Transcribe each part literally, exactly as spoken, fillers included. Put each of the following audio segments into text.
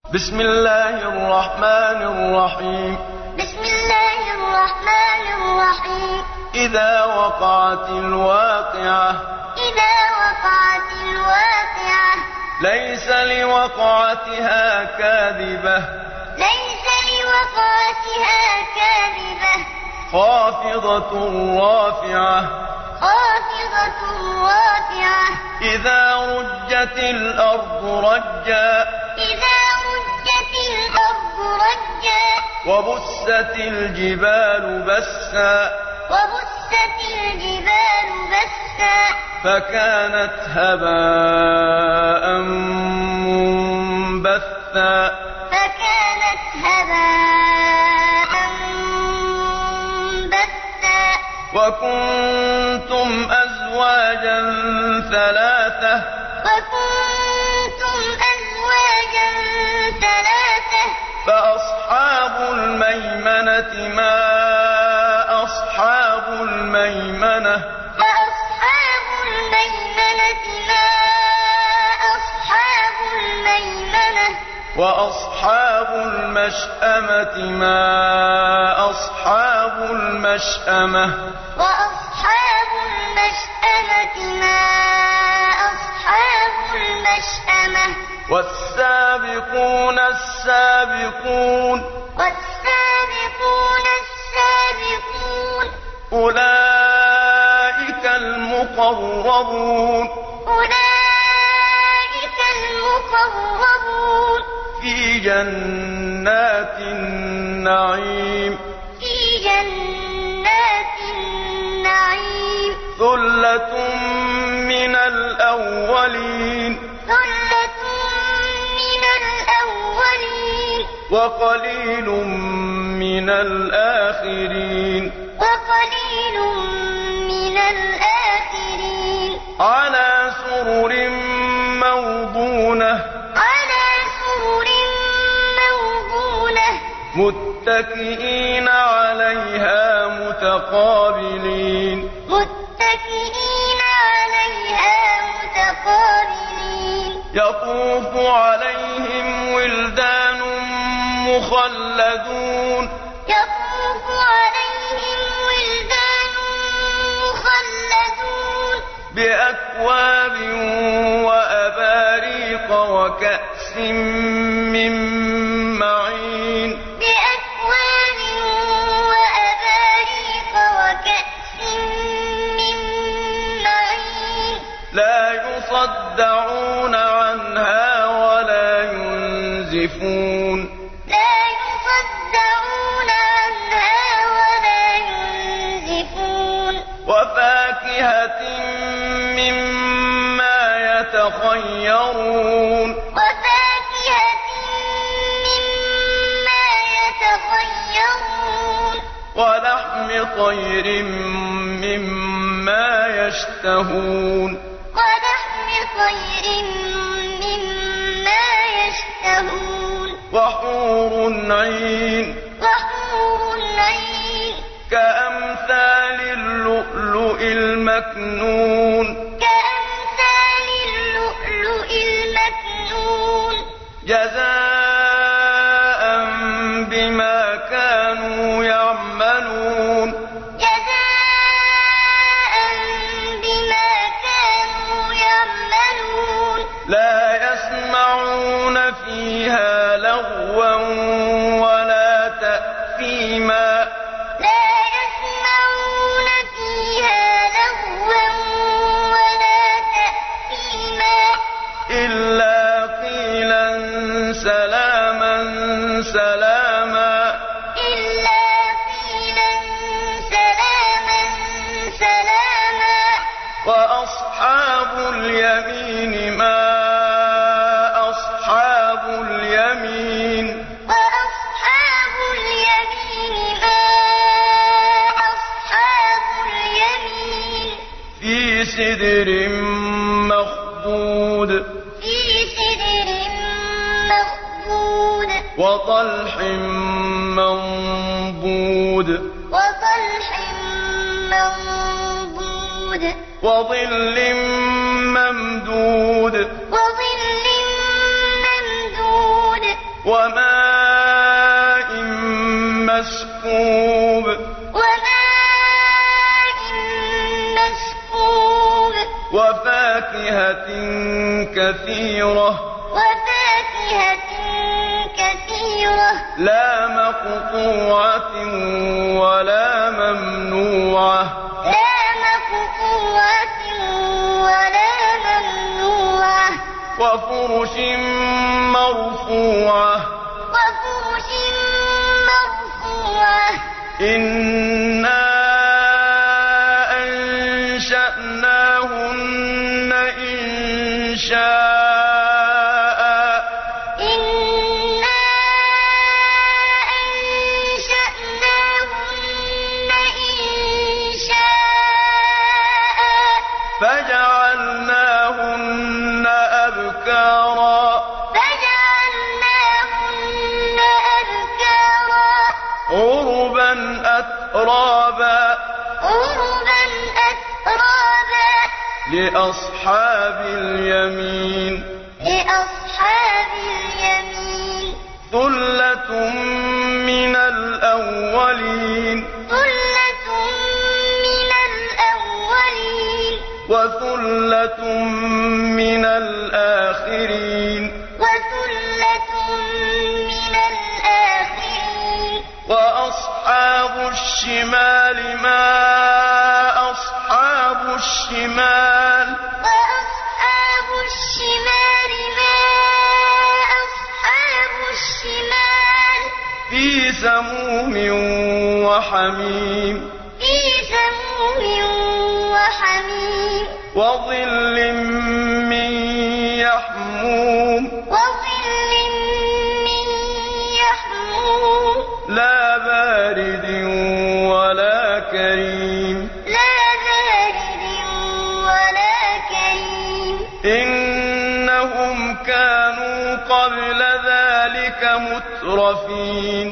بسم الله الرحمن الرحيم بسم الله الرحمن الرحيم إذا وقعت الواقعة إذا وقعت الواقعة ليس لوقعتها كاذبة ليس لوقعتها كاذبة خافضة رافعة خافضة رافعة إذا رجت الأرض رجا إذا رجت الأرض رجا وبست الجبال بسا وبست الجبال بسا فكانت هباء منبثا فكانت هباء منبثا وكنتم أزواجا ثلاثة وكنتم أزواجا ثلاثة فأصحاب الميمنة ما أصحاب الميمنة فأصحاب الميمنة ما أصحاب الميمنة وأصحاب المشأمة ما أصحاب المشأمة وأصحاب المشأمة ما أصحاب المشأمة والسابقون السابقون والسابقون السابقون أولئك المقربون أولئك المقربون في جنات النعيم في جنات النعيم ثلة من الأولين ثلة من الأولين وقليل من الآخرين وقليل من الآخرين على سرر موضونة على سرر موضونة متكئين عليها متقابلين متكئين عليها متقابلين يطوف عليهم ولدان مخلدون يطوف عليهم ولدان مخلدون بأكواب وأباريق وكأس من معين بأكواب وأباريق وكأس من معين لا يصدعون عنها ولا ينزفون لا يصدعون عنها ولا ينزفون وفاكهة مما يتخيرون وفاكهة مما يتخيرون ولحم طير مما يشتهون ولحم طير مما يشتهون وحور عين وحور عين كأمثال اللؤلؤ المكنون كأمثال اللؤلؤ المكنون جزاء بما كانوا يعملون جزاء بما كانوا يعملون لا يسمعون فيها لغوا ولا تأثيما لا يسمعون فيها لغوا ولا تأثيما إلا قيلا سلاما سلاما إلا قيلا سلاما سلاما وأصحاب اليمين ما أصحاب اليمين وأصحاب اليمين ما أصحاب اليمين في سدر مخضود في سدر مخضود وطلح منضود وطلح منضود وظل ممدود وظل ممدود وماء مسكوب وماء مسكوب وفاكهة كثيرة وفاكهة كثيرة لا مقطوعة ولا ممنوعة لا مقطوعة ولا ممنوعة وفرش مرفوعة وفرش مرفوعة إنا أنشأناهن إنشاء إنا أنشأناهن إنشاء فجعلناهن أبكارا فجعلناهن أبكارا عربا أترابا عربا أترابا لأصحاب اليمين لأصحاب اليمين ثلة من الأولين ثلة من الأولين وثلة من الآخرين وثلة من الآخرين وأصحاب الشمال ما أصحاب الشمال وأصحاب الشمال ما أصحاب الشمال في سموم وحميم في سموم وحميم وظل من يحموم وظل من يحموم لا بارد ولا كريم لا بارد ولا كريم إنهم كانوا قبل ذلك مترفين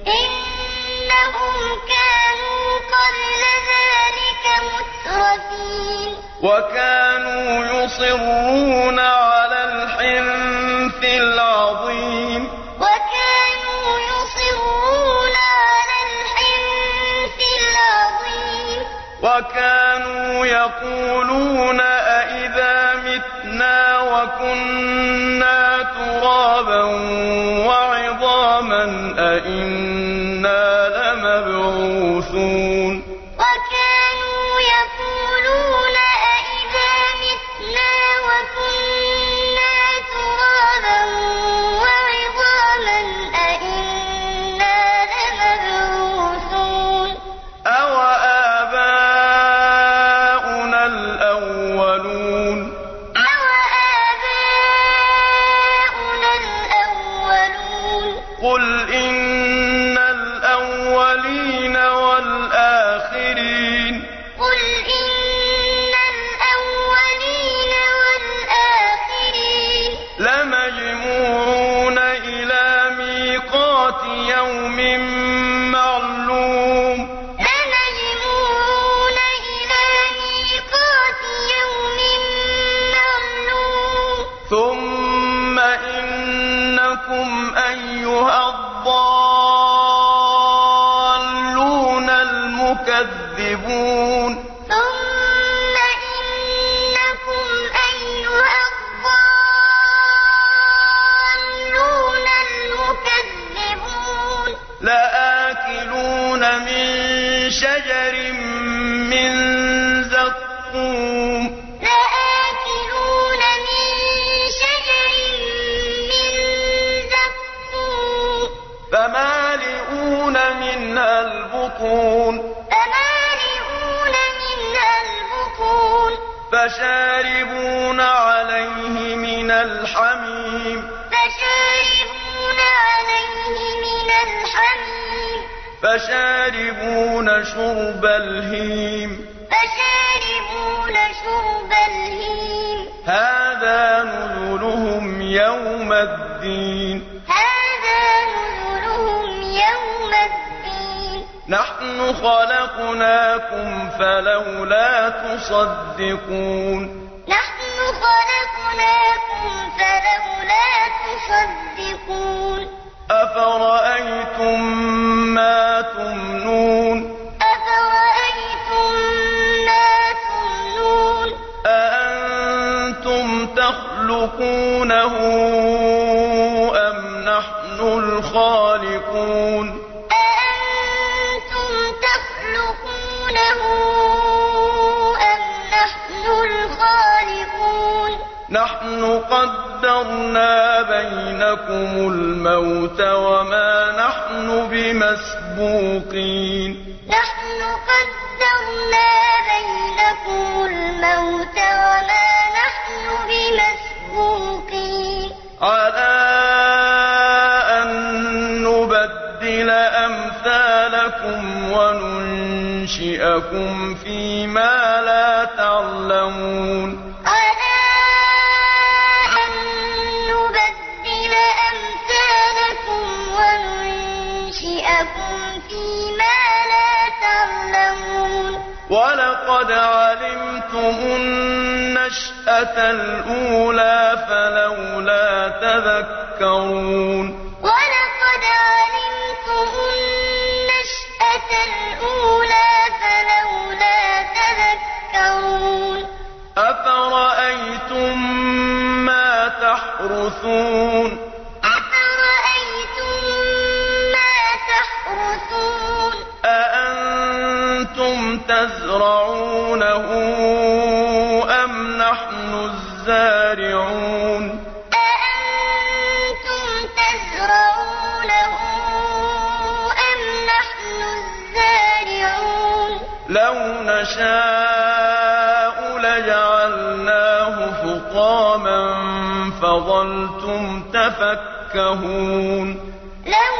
إنهم كانوا قبل ذلك مترفين وكانوا يصرون على الحنث العظيم وكانوا يصرون على الحنث العظيم وكانوا يقولون أإذا متنا وكنا ترابا وعظاما أإنا لمبعوثون وكانوا يقولون أإذا متنا وكنا ترابا وعظاما أإنا لمبعوثون أو آباؤنا الأولون أو آباؤنا الأولون قل إن الأولين والآخرين قل إن الأولين والآخرين لمجموعون إلى ميقات يوم معلوم لمجموعون إلى ميقات يوم معلوم ثم إنكم أيها الضالون المكذبون ثم إنكم أيها الضالون المكذبون لآكلون من شجر من زقوم لآكلون من شجر من زقوم فمالئون منها البطون فمالئون منها البطون فشاربون عليه من الحميم فشاربون عليه من الحميم فشاربون شرب الهيم فشاربون شرب الهيم هذا نزلهم يوم الدين هذا نزلهم يوم الدين نحن خلقناكم فلولا تصدقون نحن خلقناكم فلولا تصدقون أفرأيتم ما تمنون أفرأيتم ما تمنون أأنتم تخلقونه أم نحن الخالقون أأنتم تخلقونه أم نحن الخالقون نحن قدرنا بينكم الموت وما نحن بمسبوقين نحن قدرنا بينكم الموت وما نحن بمسبوقين على أن نبدل أمثالكم وننشئكم فيما لا تعلمون على أن نبدل أمثالكم وننشئكم فيما لا تعلمون ولقد علمتم النشأة الأولى فلولا تذكرون ولقد علمتم النشأة الأولى فلولا تذكرون أفرأيتم ما تحرثون أفرأيتم ما تحرثون أأنتم تزرعونه أم نحن الزارعون أأنتم تزرعونه أم نحن الزارعون لو نشاء لجعلناه حطاما فظلتم تفكهون لو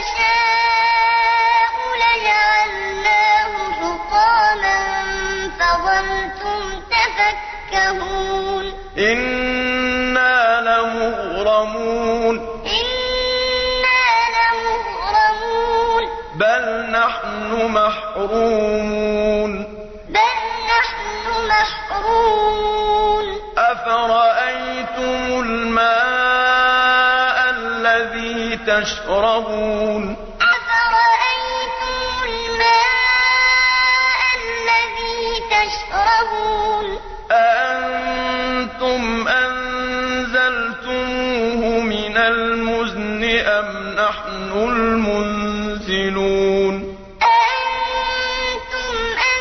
نشاء لجعلناه حطاما فظلتم تفكهون إنا لمغرمون إنا لمغرمون بل نحن محرومون بل نحن محرومون أفرأيتم الماء الذي تشربون أفرأيتم الماء الذي تشربون أأنتم أنزلتموه من المزن أم نحن المنزلون أأنتم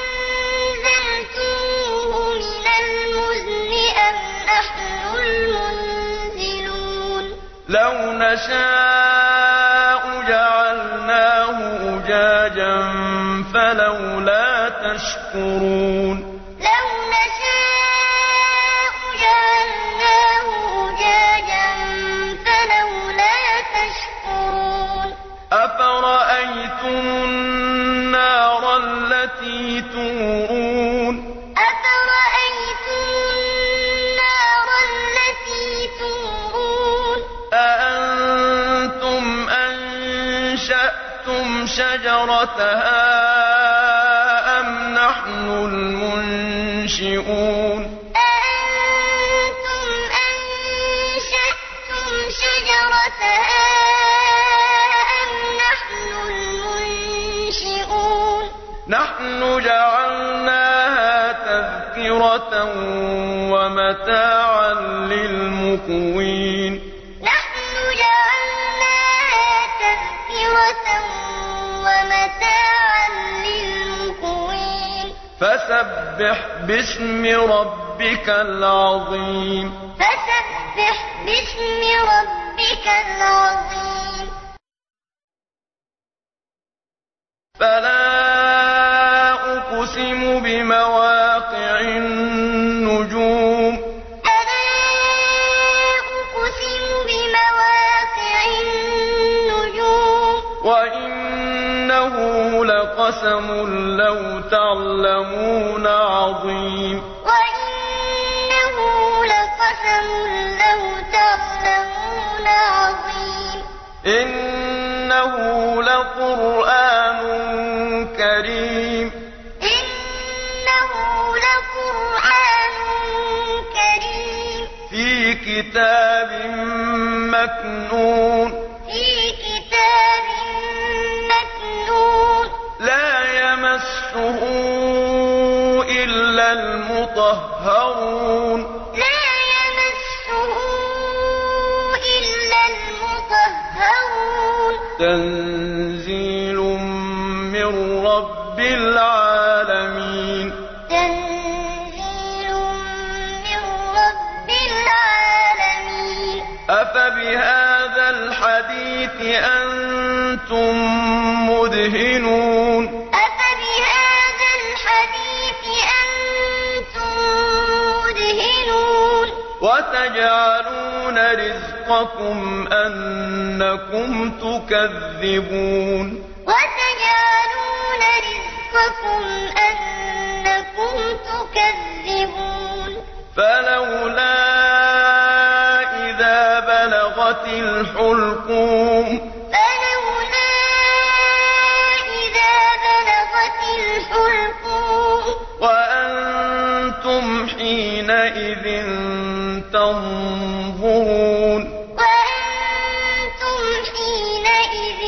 أنزلتموه من المزن أم نحن المنزلون لو نشاء جعلناه أجاجا فلولا تشكرون لو نشاء جعلناه أجاجا فلولا تشكرون أفرأيتم النار التي تورون أفرأيتم النار التي تورون أأنتم أنشأتم شجرتها أم نحن المنشئون أأنتم أنشأتم شجرتها أم نحن المنشئون نحن جعلناها تذكرة ومتاعا للمقوين نحن جعلناها تذكرة ومتاعا للمقوين فسبح باسم ربك العظيم فسبح باسم ربك العظيم فلا أقسم بمواقع النجوم فلا أقسم بمواقع النجوم وإنه لقسم لو تعلمون عظيم وإنه لقسم لو تعلمون عظيم إنه لقرآن كريم إنه لقرآن كتاب كتاب مكنون في كتاب المطهرون لا يمسه إلا المطهرون تنزيل من رب العالمين تنزيل من رب العالمين أفبهذا الحديث أنتم مدهنون أفبهذا الحديث أنتم مدهنون وتجعلون رزقكم أنكم تكذبون وتجعلون رزقكم أنكم تكذبون فلولا إذا بلغت الحلقوم فلولا إذا بلغت الحلقوم وأنتم حينئذ تنظرون وأنتم حينئذ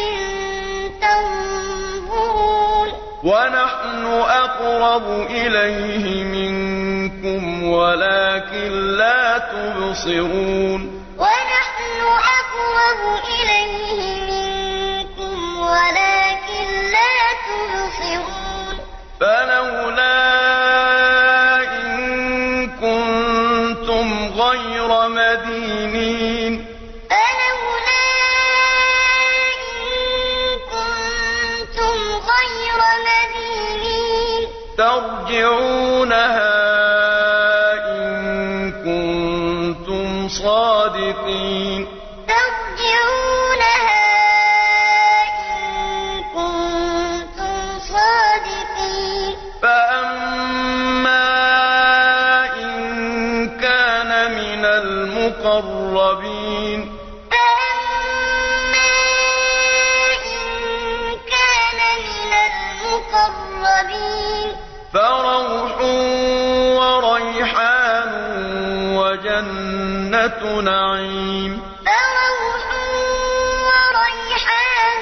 تنظرون ونحن أقرب إليه منكم ولكن لا تبصرون ونحن أقرب إليه منكم ولكن لا تبصرون فلولا إن كنتم غير مدينين فلولا إن كنتم غير مدينين ترجعونها إن كنتم صادقين ترجعونها إن كنتم صادقين فأما إن كان من المقربين فأما إن كان من المقربين فروح وريحان وجنة نعيم فروح وريحان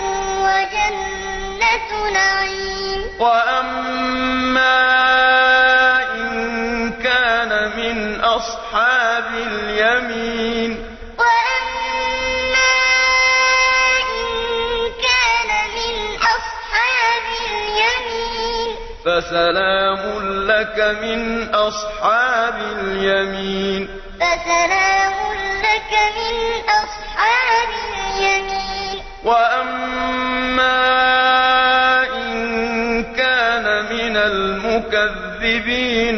وجنة نعيم وأما إن كان من أصحاب اليمين وأما إن كان من أصحاب اليمين فسلام لك من أصحاب اليمين فسلام لك من أصحاب اليمين وأما إن كان من المكذبين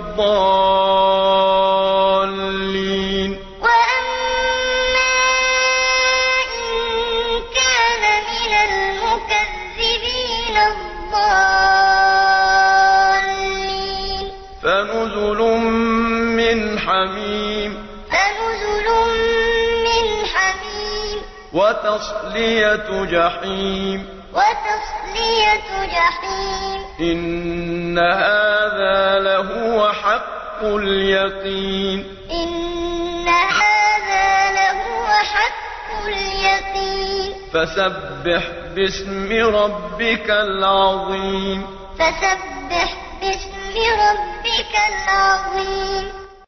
الضالين وأما إن كان من المكذبين الضالين فنزل من حميم فنزل من حميم وتصلية جحيم وتصلية جحيم إن هذا لهو حق اليقين إن هذا لهو حق اليقين فسبح باسم ربك العظيم فسبح باسم ربك العظيم